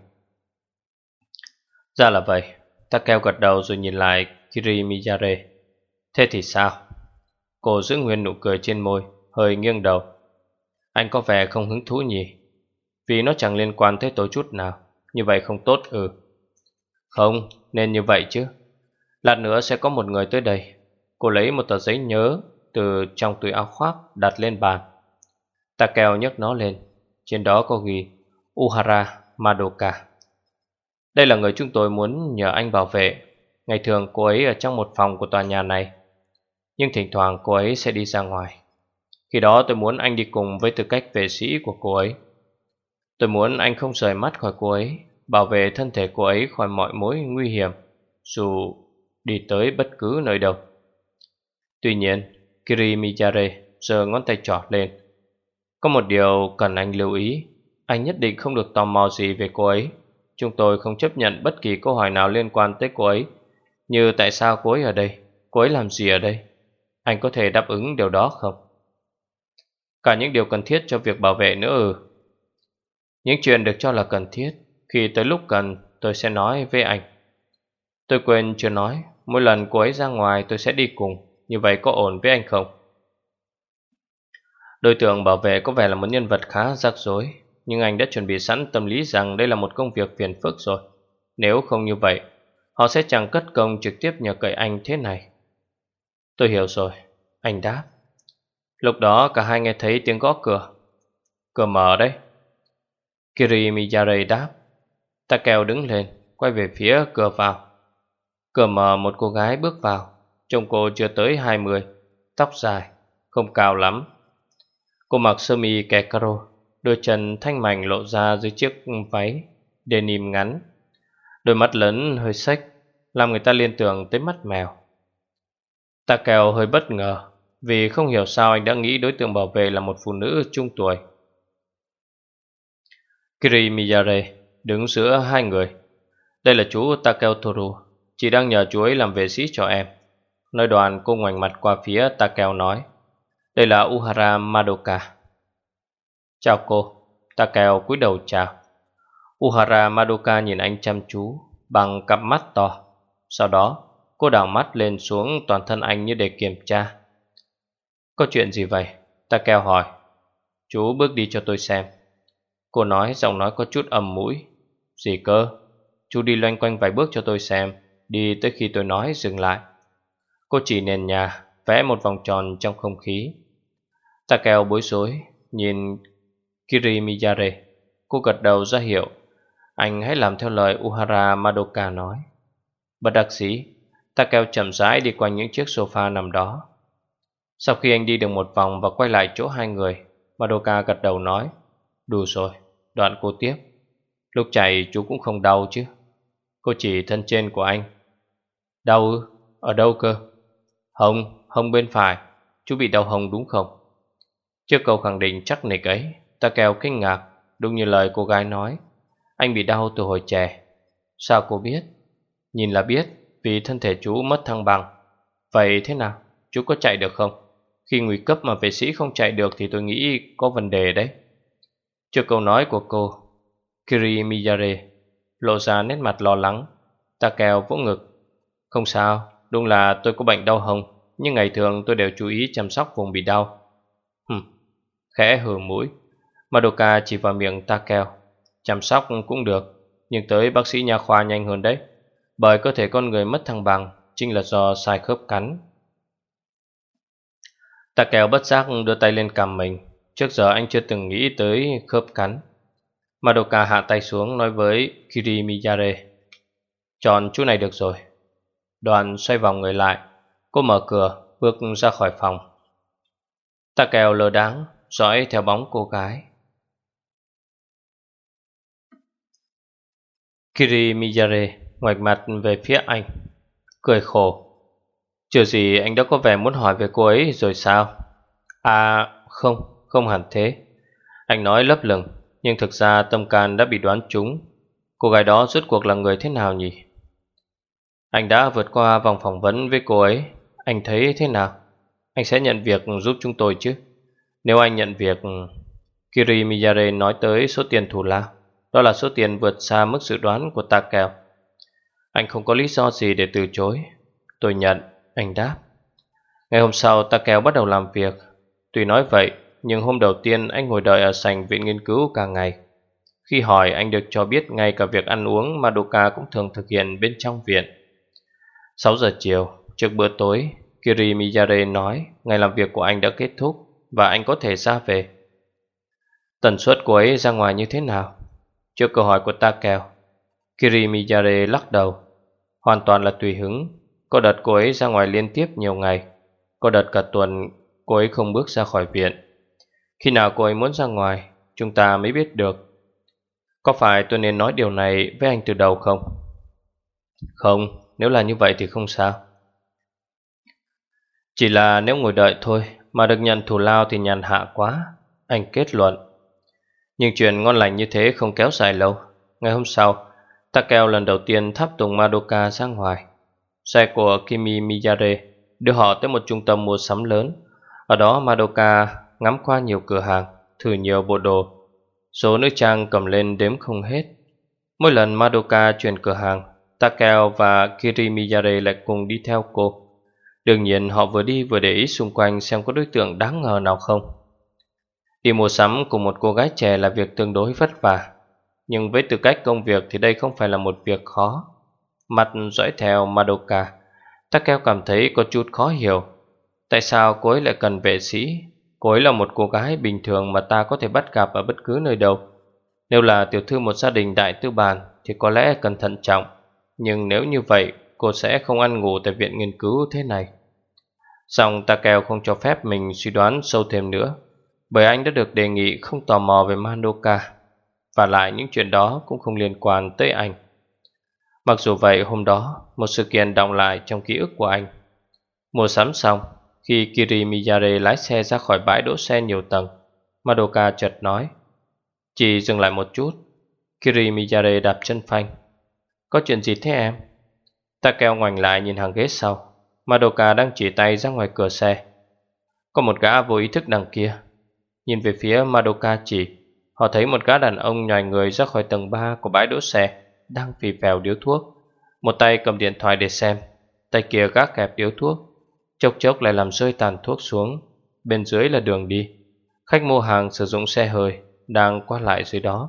Ra là vậy. Takeo gật đầu rồi nhìn lại Kiri Miyare. Thế thì sao? Cô giữ nguyên nụ cười trên môi, hơi nghiêng đầu. Anh có vẻ không hứng thú nhỉ? Vì nó chẳng liên quan tới tôi chút nào. Như vậy không tốt ừ. Không, nên như vậy chứ. Lát nữa sẽ có một người tới đây. Cô lấy một tờ giấy nhớ từ trong túi áo khoác đặt lên bàn. Takeo nhấc nó lên. Trên đó có ghi Uhara Madoka. Đây là người chúng tôi muốn nhờ anh bảo vệ. Ngày thường cô ấy ở trong một phòng của tòa nhà này, nhưng thỉnh thoảng cô ấy sẽ đi ra ngoài. Khi đó tôi muốn anh đi cùng với tư cách vệ sĩ của cô ấy. Tôi muốn anh không rời mắt khỏi cô ấy, bảo vệ thân thể cô ấy khỏi mọi mối nguy hiểm, dù đi tới bất cứ nơi đâu. Tuy nhiên, Kiri Miyare giơ ngón tay trỏ lên. Có một điều cần anh lưu ý. Anh nhất định không được tò mò gì về cô ấy. Chúng tôi không chấp nhận bất kỳ câu hỏi nào liên quan tới cô ấy, như tại sao cô ấy ở đây, cô ấy làm gì ở đây. Anh có thể đáp ứng điều đó không? Cả những điều cần thiết cho việc bảo vệ nữa ừ. Những chuyện được cho là cần thiết, khi tới lúc cần tôi sẽ nói với anh. Tôi quên chưa nói, mỗi lần cô ấy ra ngoài tôi sẽ đi cùng. Như vậy có ổn với anh không? Đối tượng bảo vệ có vẻ là một nhân vật khá rắc rối, nhưng anh đã chuẩn bị sẵn tâm lý rằng đây là một công việc phiền phức rồi. Nếu không như vậy, họ sẽ chẳng cất công trực tiếp nhờ cậy anh thế này. Tôi hiểu rồi, anh đáp. Lúc đó cả hai nghe thấy tiếng gõ cửa. Cửa mở đấy. Kiri Miyare đáp. Takeo đứng lên, quay về phía cửa vào. Cửa mở, một cô gái bước vào. Trông cô chưa tới hai mươi, tóc dài, không cao lắm. Cô mặc sơ mi kẻ caro, đôi chân thanh mảnh lộ ra dưới chiếc váy denim ngắn. Đôi mắt lớn hơi xếch, làm người ta liên tưởng tới mắt mèo. Takeo hơi bất ngờ, vì không hiểu sao anh đã nghĩ đối tượng bảo vệ là một phụ nữ trung tuổi. Kiri Miyare đứng giữa hai người. Đây là chú Takeo Toru, chị đang nhờ chú ấy làm vệ sĩ cho em. Nói đoạn cô ngoảnh mặt qua phía Takeo nói, đây là Uhara Madoka. Chào cô. Takeo cúi đầu chào. Uhara Madoka nhìn anh chăm chú bằng cặp mắt to. Sau đó cô đảo mắt lên xuống toàn thân anh như để kiểm tra. Có chuyện gì vậy? Takeo hỏi. Chú bước đi cho tôi xem. Cô nói, giọng nói có chút ầm mũi. Gì cơ? Chú đi loanh quanh vài bước cho tôi xem, đi tới khi tôi nói dừng lại. Cô chỉ nền nhà, vẽ một vòng tròn trong không khí. Takeo bối rối nhìn Kiri Miyare. Cô gật đầu ra hiệu anh hãy làm theo lời Uhara Madoka nói. Bất đắc dĩ, Takeo chậm rãi đi quanh những chiếc sofa nằm đó. Sau khi anh đi được một vòng và quay lại chỗ hai người, Madoka gật đầu nói, đủ rồi. Đoạn cô tiếp, lúc chạy chú cũng không đau chứ? Cô chỉ thân trên của anh. Đau ư? Ở đâu cơ? Hông, hông bên phải. Chú bị đau hông đúng không? Trước câu khẳng định chắc nịch ấy, Takeo kinh ngạc. Đúng như lời cô gái nói, anh bị đau từ hồi trẻ. Sao cô biết? Nhìn là biết, vì thân thể chú mất thăng bằng. Vậy thế nào? Chú có chạy được không? Khi nguy cấp mà vệ sĩ không chạy được thì tôi nghĩ có vấn đề đấy. Trước câu nói của cô, Kiri Miyare lộ ra nét mặt lo lắng. Takeo vỗ ngực. Không sao, đúng là tôi có bệnh đau hông, nhưng ngày thường tôi đều chú ý chăm sóc vùng bị đau. Hừm, khẽ hừ mũi, Madoka chỉ vào miệng Takeo. Chăm sóc cũng được, nhưng tới bác sĩ nha khoa nhanh hơn đấy. Bởi cơ thể con người mất thăng bằng chính là do sai khớp cắn. Takeo bất giác đưa tay lên cằm mình. Trước giờ anh chưa từng nghĩ tới khớp cắn. Madoka hạ tay xuống nói với Kiri Miyare. Chọn chỗ này được rồi. Đoàn xoay vòng người lại. Cô mở cửa, bước ra khỏi phòng. Takeo lơ đãng dõi theo bóng cô gái. Kiri Miyare ngoảnh mặt về phía anh, cười khổ. Chưa gì anh đã có vẻ muốn hỏi về cô ấy rồi sao? À không, không hẳn thế. Anh nói lấp lửng, nhưng thực ra tâm can đã bị đoán trúng. Cô gái đó rốt cuộc là người thế nào nhỉ? Anh đã vượt qua vòng phỏng vấn với cô ấy. Anh thấy thế nào? Anh sẽ nhận việc giúp chúng tôi chứ? Nếu anh nhận việc... Kiri Miyare nói tới số tiền thù lao. Đó là số tiền vượt xa mức dự đoán của Takeo. Anh không có lý do gì để từ chối. Tôi nhận, anh đáp. Ngày hôm sau Takeo bắt đầu làm việc. Tuy nói vậy, nhưng hôm đầu tiên anh ngồi đợi ở sảnh viện nghiên cứu cả ngày. Khi hỏi anh được cho biết ngay cả việc ăn uống Madoka cũng thường thực hiện bên trong viện. Sáu giờ chiều, trước bữa tối, Kiri Miyare nói ngày làm việc của anh đã kết thúc và anh có thể ra về. Tần suất cô ấy ra ngoài như thế nào? Trước câu hỏi của Takeo, Kiri Miyare lắc đầu. Hoàn toàn là tùy hứng. Có đợt cô ấy ra ngoài liên tiếp nhiều ngày, có đợt cả tuần cô ấy không bước ra khỏi viện. Khi nào cô ấy muốn ra ngoài, chúng ta mới biết được. Có phải tôi nên nói điều này với anh từ đầu không? Không, nếu là như vậy thì không sao. Chỉ là nếu ngồi đợi thôi mà được nhận thù lao thì nhàn hạ quá, anh kết luận. Nhưng chuyện ngon lành như thế không kéo dài lâu. Ngày hôm sau, Takeo lần đầu tiên tháp tùng Madoka ra ngoài. Xe của Kimi Miyare đưa họ tới một trung tâm mua sắm lớn. Ở đó Madoka ngắm qua nhiều cửa hàng, thử nhiều bộ đồ. Số nữ trang cầm lên đếm không hết. Mỗi lần Madoka chuyển cửa hàng, Takeo và Kiri Miyare lại cùng đi theo cô. Đương nhiên họ vừa đi vừa để ý xung quanh xem có đối tượng đáng ngờ nào không. Đi mua sắm cùng một cô gái trẻ là việc tương đối vất vả, nhưng với tư cách công việc thì đây không phải là một việc khó. Mặt dõi theo Madoka, Takeo cảm thấy có chút khó hiểu. Tại sao cô ấy lại cần vệ sĩ? Cô ấy là một cô gái bình thường mà ta có thể bắt gặp ở bất cứ nơi đâu. Nếu là tiểu thư một gia đình đại tư bản thì có lẽ cần thận trọng. Nhưng nếu như vậy, cô sẽ không ăn ngủ tại viện nghiên cứu thế này. Song Takeo không cho phép mình suy đoán sâu thêm nữa, bởi anh đã được đề nghị không tò mò về Madoka. Và lại những chuyện đó cũng không liên quan tới anh. Mặc dù vậy, hôm đó một sự kiện đọng lại trong ký ức của anh. Mua sắm xong, khi Kiri Miyare lái xe ra khỏi bãi đỗ xe nhiều tầng, Madoka chợt nói. Chỉ dừng lại một chút. Kiri Miyare đạp chân phanh. Có chuyện gì thế em? Takeo ngoảnh lại nhìn hàng ghế sau. Madoka đang chỉ tay ra ngoài cửa xe. Có một gã vô ý thức đằng kia. Nhìn về phía Madoka chỉ, họ thấy một gã đàn ông nhòi người ra khỏi tầng ba của bãi đỗ xe, đang phì phèo điếu thuốc. Một tay cầm điện thoại để xem, tay kia gác kẹp điếu thuốc. Chốc chốc lại làm rơi tàn thuốc xuống. Bên dưới là đường đi. Khách mua hàng sử dụng xe hơi đang qua lại dưới đó.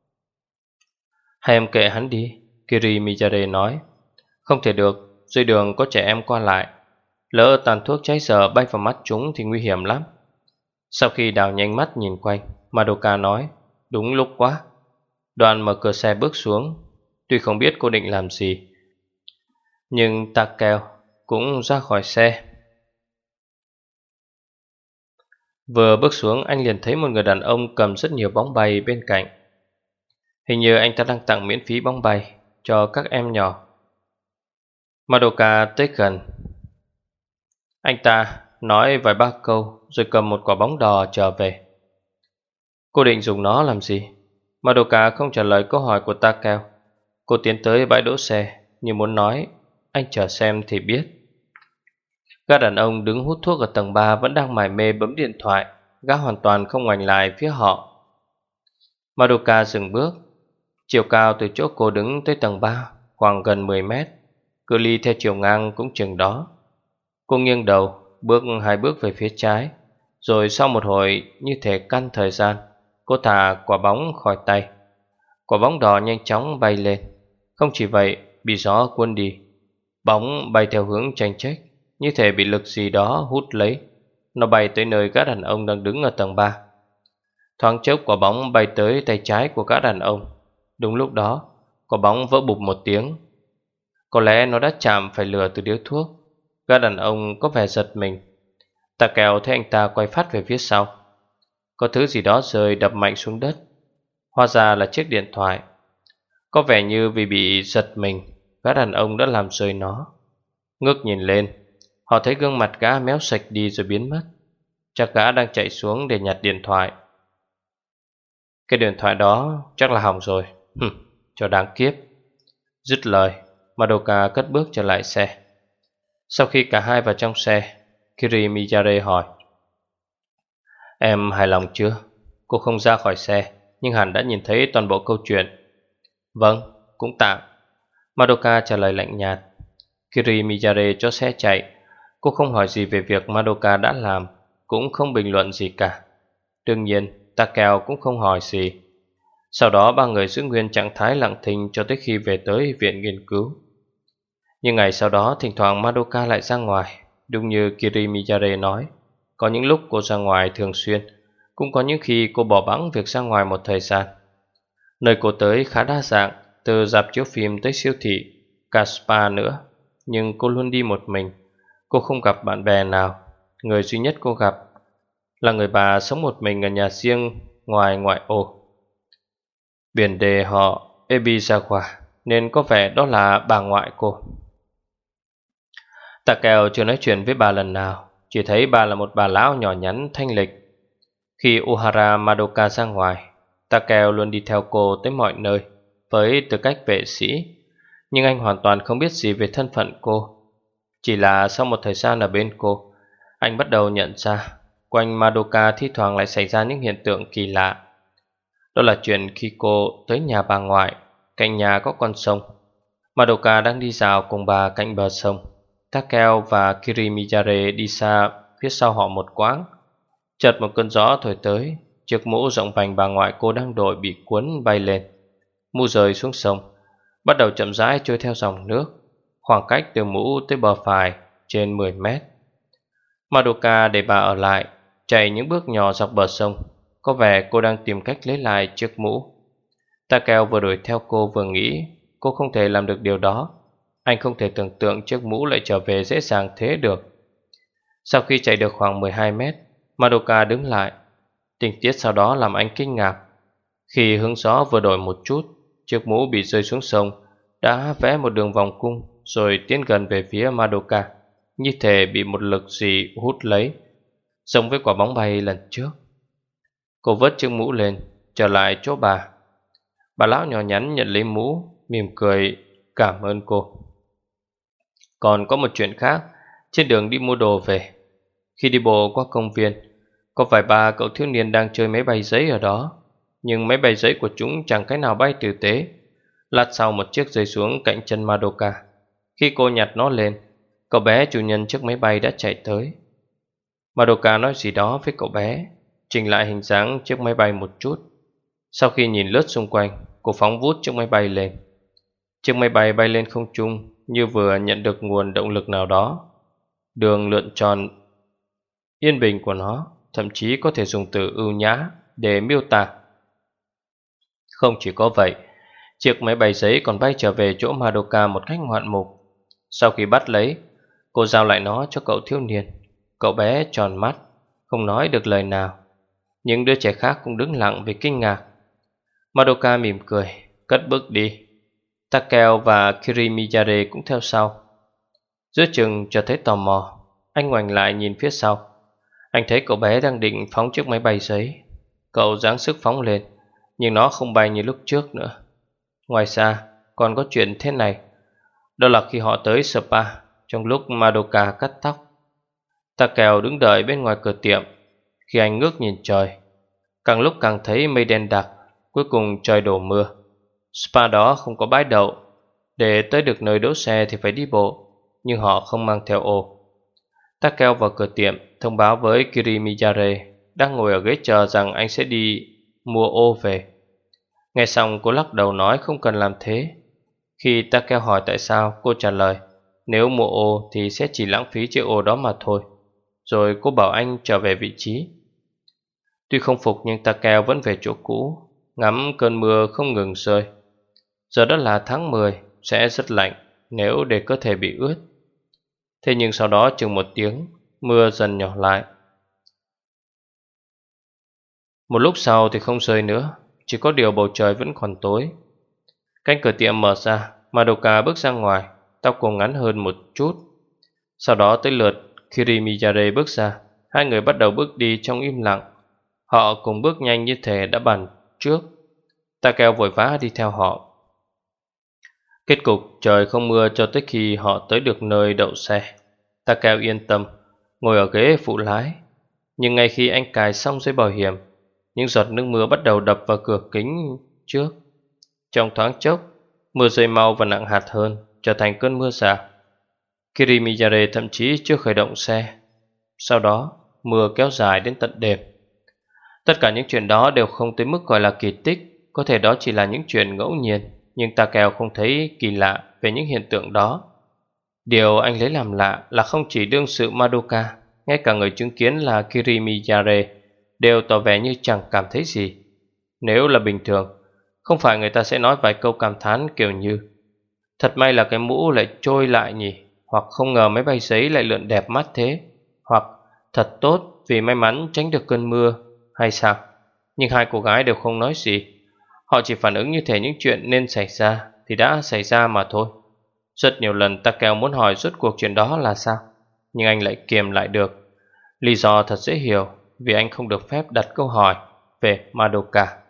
Hay em kệ hắn đi, Kiri Miyare nói. Không thể được, dưới đường có trẻ em qua lại. Lỡ tàn thuốc cháy dở bay vào mắt chúng thì nguy hiểm lắm. Sau khi đào nhanh mắt nhìn quanh, Madoka nói. Đúng lúc quá. Đoàn mở cửa xe bước xuống. Tuy không biết cô định làm gì, nhưng Takeo cũng ra khỏi xe. Vừa bước xuống, anh liền thấy một người đàn ông cầm rất nhiều bóng bay bên cạnh. Hình như anh ta đang tặng miễn phí bóng bay cho các em nhỏ. Madoka tới gần. Anh ta nói vài ba câu rồi cầm một quả bóng đỏ trở về. Cô định dùng nó làm gì? Madoka không trả lời câu hỏi của Takeo. Cô tiến tới bãi đỗ xe, như muốn nói anh chờ xem thì biết. Gã đàn ông đứng hút thuốc ở tầng ba vẫn đang mải mê bấm điện thoại. Gã hoàn toàn không ngoảnh lại phía họ. Madoka dừng bước. Chiều cao từ chỗ cô đứng tới tầng ba khoảng gần mười mét, cự ly theo chiều ngang cũng chừng đó. Cô nghiêng đầu, bước hai bước về phía trái, rồi sau một hồi như thể căn thời gian, cô thả quả bóng khỏi tay. Quả bóng đỏ nhanh chóng bay lên. Không chỉ vậy, bị gió cuốn đi. Bóng bay theo hướng chênh chếch, như thể bị lực gì đó hút lấy. Nó bay tới nơi gã đàn ông đang đứng ở tầng ba. Thoáng chốc quả bóng bay tới tay trái của gã đàn ông. Đúng lúc đó, quả bóng vỡ bụp một tiếng. Có lẽ nó đã chạm phải lửa từ điếu thuốc. Gã đàn ông có vẻ giật mình. Takeo thấy anh ta quay phát về phía sau. Có thứ gì đó rơi đập mạnh xuống đất. Hóa ra là chiếc điện thoại. Có vẻ như vì bị giật mình, gã đàn ông đã làm rơi nó. Ngước nhìn lên, họ thấy gương mặt gã méo sạch đi rồi biến mất. Chắc gã đang chạy xuống để nhặt điện thoại. Cái điện thoại đó chắc là hỏng rồi. Hừm, cho đáng kiếp. Dứt lời, Madoka cất bước trở lại xe. Sau khi cả hai vào trong xe, Kiri Miyare hỏi: Em hài lòng chưa? Cô không ra khỏi xe, nhưng hẳn đã nhìn thấy toàn bộ câu chuyện. Vâng, cũng tạm. Madoka trả lời lạnh nhạt. Kiri Miyare cho xe chạy. Cô không hỏi gì về việc Madoka đã làm, cũng không bình luận gì cả. Đương nhiên, Takeo cũng không hỏi gì. Sau đó ba người giữ nguyên trạng thái lặng thinh cho tới khi về tới viện nghiên cứu. Nhưng ngày sau đó thỉnh thoảng Madoka lại ra ngoài. Đúng như Kiri Miyare nói, có những lúc cô ra ngoài thường xuyên, cũng có những khi cô bỏ bẵng việc ra ngoài một thời gian. Nơi cô tới khá đa dạng, từ rạp chiếu phim tới siêu thị, cả spa nữa. Nhưng cô luôn đi một mình. Cô không gặp bạn bè nào. Người duy nhất cô gặp là người bà sống một mình ở nhà riêng ngoài ngoại ô. Biển đề họ Ebizawa, nên có vẻ đó là bà ngoại cô. Takeo chưa nói chuyện với bà lần nào, chỉ thấy bà là một bà lão nhỏ nhắn thanh lịch. Khi Ohara Madoka ra ngoài, Takeo luôn đi theo cô tới mọi nơi với tư cách vệ sĩ. Nhưng anh hoàn toàn không biết gì về thân phận cô. Chỉ là sau một thời gian ở bên cô, anh bắt đầu nhận ra quanh Madoka thi thoảng lại xảy ra những hiện tượng kỳ lạ. Đó là chuyện khi cô tới nhà bà ngoại, cạnh nhà có con sông. Madoka đang đi dạo cùng bà cạnh bờ sông. Takeo và Kiri Miyare đi xa phía sau họ một quãng. Chợt một cơn gió thổi tới, chiếc mũ rộng vành bà ngoại cô đang đội bị cuốn bay lên. Mũ rơi xuống sông, bắt đầu chậm rãi trôi theo dòng nước. Khoảng cách từ mũ tới bờ phài trên mười mét. Madoka để bà ở lại, chạy những bước nhỏ dọc bờ sông. Có vẻ cô đang tìm cách lấy lại chiếc mũ. Takeo vừa đuổi theo cô vừa nghĩ cô không thể làm được điều đó. Anh không thể tưởng tượng chiếc mũ lại trở về dễ dàng thế được. Sau khi chạy được khoảng mười hai mét, Madoka đứng lại. Tình tiết sau đó làm anh kinh ngạc. Khi hướng gió vừa đổi một chút, chiếc mũ bị rơi xuống sông đã vẽ một đường vòng cung rồi tiến gần về phía Madoka, như thể bị một lực gì hút lấy, giống với quả bóng bay lần trước. Cô vớt chiếc mũ lên, trở lại chỗ bà. Bà lão nhỏ nhắn nhận lấy mũ, mỉm cười cảm ơn cô. Còn có một chuyện khác. Trên đường đi mua đồ về, khi đi bộ qua công viên, có vài ba cậu thiếu niên đang chơi máy bay giấy ở đó. Nhưng máy bay giấy của chúng chẳng cái nào bay tử tế. Lát sau một chiếc rơi xuống cạnh chân Madoka. Khi cô nhặt nó lên, cậu bé chủ nhân chiếc máy bay đã chạy tới. Madoka nói gì đó với cậu bé, chỉnh lại hình dáng chiếc máy bay một chút. Sau khi nhìn lướt xung quanh, cô phóng vút chiếc máy bay lên. Chiếc máy bay bay lên không trung như vừa nhận được nguồn động lực nào đó. Đường lượn tròn yên bình của nó thậm chí có thể dùng từ ưu nhã để miêu tả. Không chỉ có vậy, chiếc máy bay giấy còn bay trở về chỗ Madoka một cách ngoạn mục. Sau khi bắt lấy, cô giao lại nó cho cậu thiếu niên. Cậu bé tròn mắt, không nói được lời nào. Những đứa trẻ khác cũng đứng lặng vì kinh ngạc. Madoka mỉm cười, cất bước đi. Takeo và Kiri Miyare cũng theo sau. Giữa chừng cho thấy tò mò, anh ngoảnh lại nhìn phía sau. Anh thấy cậu bé đang định phóng chiếc máy bay giấy. Cậu giáng sức phóng lên, nhưng nó không bay như lúc trước nữa. Ngoài ra còn có chuyện thế này. Đó là khi họ tới spa, trong lúc Madoka cắt tóc. Takeo đứng đợi bên ngoài cửa tiệm. Khi anh ngước nhìn trời, càng lúc càng thấy mây đen đặc. Cuối cùng trời đổ mưa. Spa đó không có bãi đậu. Để tới được nơi đỗ xe thì phải đi bộ, nhưng họ không mang theo ô. Takeo vào cửa tiệm, thông báo với Kirimiyare đang ngồi ở ghế chờ rằng anh sẽ đi mua ô về. Nghe xong cô lắc đầu nói không cần làm thế. Khi Takeo hỏi tại sao, cô trả lời nếu mua ô thì sẽ chỉ lãng phí chiếc ô đó mà thôi. Rồi cô bảo anh trở về vị trí. Tuy không phục nhưng Takeo vẫn về chỗ cũ, ngắm cơn mưa không ngừng rơi. Giờ đó là tháng mười, sẽ rất lạnh nếu để cơ thể bị ướt. Thế nhưng sau đó chừng một tiếng, mưa dần nhỏ lại. Một lúc sau thì không rơi nữa, chỉ có điều bầu trời vẫn còn tối. Cánh cửa tiệm mở ra, Madoka bước ra ngoài, tóc cô ngắn hơn một chút. Sau đó tới lượt Kirimiyare bước ra. Hai người bắt đầu bước đi trong im lặng. Họ cùng bước nhanh như thể đã bàn trước. Takeo vội vã đi theo họ. Kết cục trời không mưa cho tới khi họ tới được nơi đậu xe. Takeo yên tâm ngồi ở ghế phụ lái. Nhưng ngay khi anh cài xong dây bảo hiểm, những giọt nước mưa bắt đầu đập vào cửa kính trước. Trong thoáng chốc, mưa rơi mau và nặng hạt hơn, trở thành cơn mưa rào. Kirimiyare thậm chí chưa khởi động xe. Sau đó, mưa kéo dài đến tận đêm. Tất cả những chuyện đó đều không tới mức gọi là kỳ tích. Có thể đó chỉ là những chuyện ngẫu nhiên, nhưng Takeo không thấy kỳ lạ về những hiện tượng đó. Điều anh lấy làm lạ là không chỉ đương sự Madoka, ngay cả người chứng kiến là Kirimiyare đều tỏ vẻ như chẳng cảm thấy gì. Nếu là bình thường, không phải người ta sẽ nói vài câu cảm thán kiểu như thật may là cái mũ lại trôi lại nhỉ, hoặc không ngờ máy bay giấy lại lượn đẹp mắt thế, hoặc thật tốt vì may mắn tránh được cơn mưa, hay sao. Nhưng hai cô gái đều không nói gì. Họ chỉ phản ứng như thể những chuyện nên xảy ra thì đã xảy ra mà thôi. Rất nhiều lần Takeo muốn hỏi rốt cuộc chuyện đó là sao, nhưng anh lại kiềm lại được. Lý do thật dễ hiểu, vì anh không được phép đặt câu hỏi về Madoka.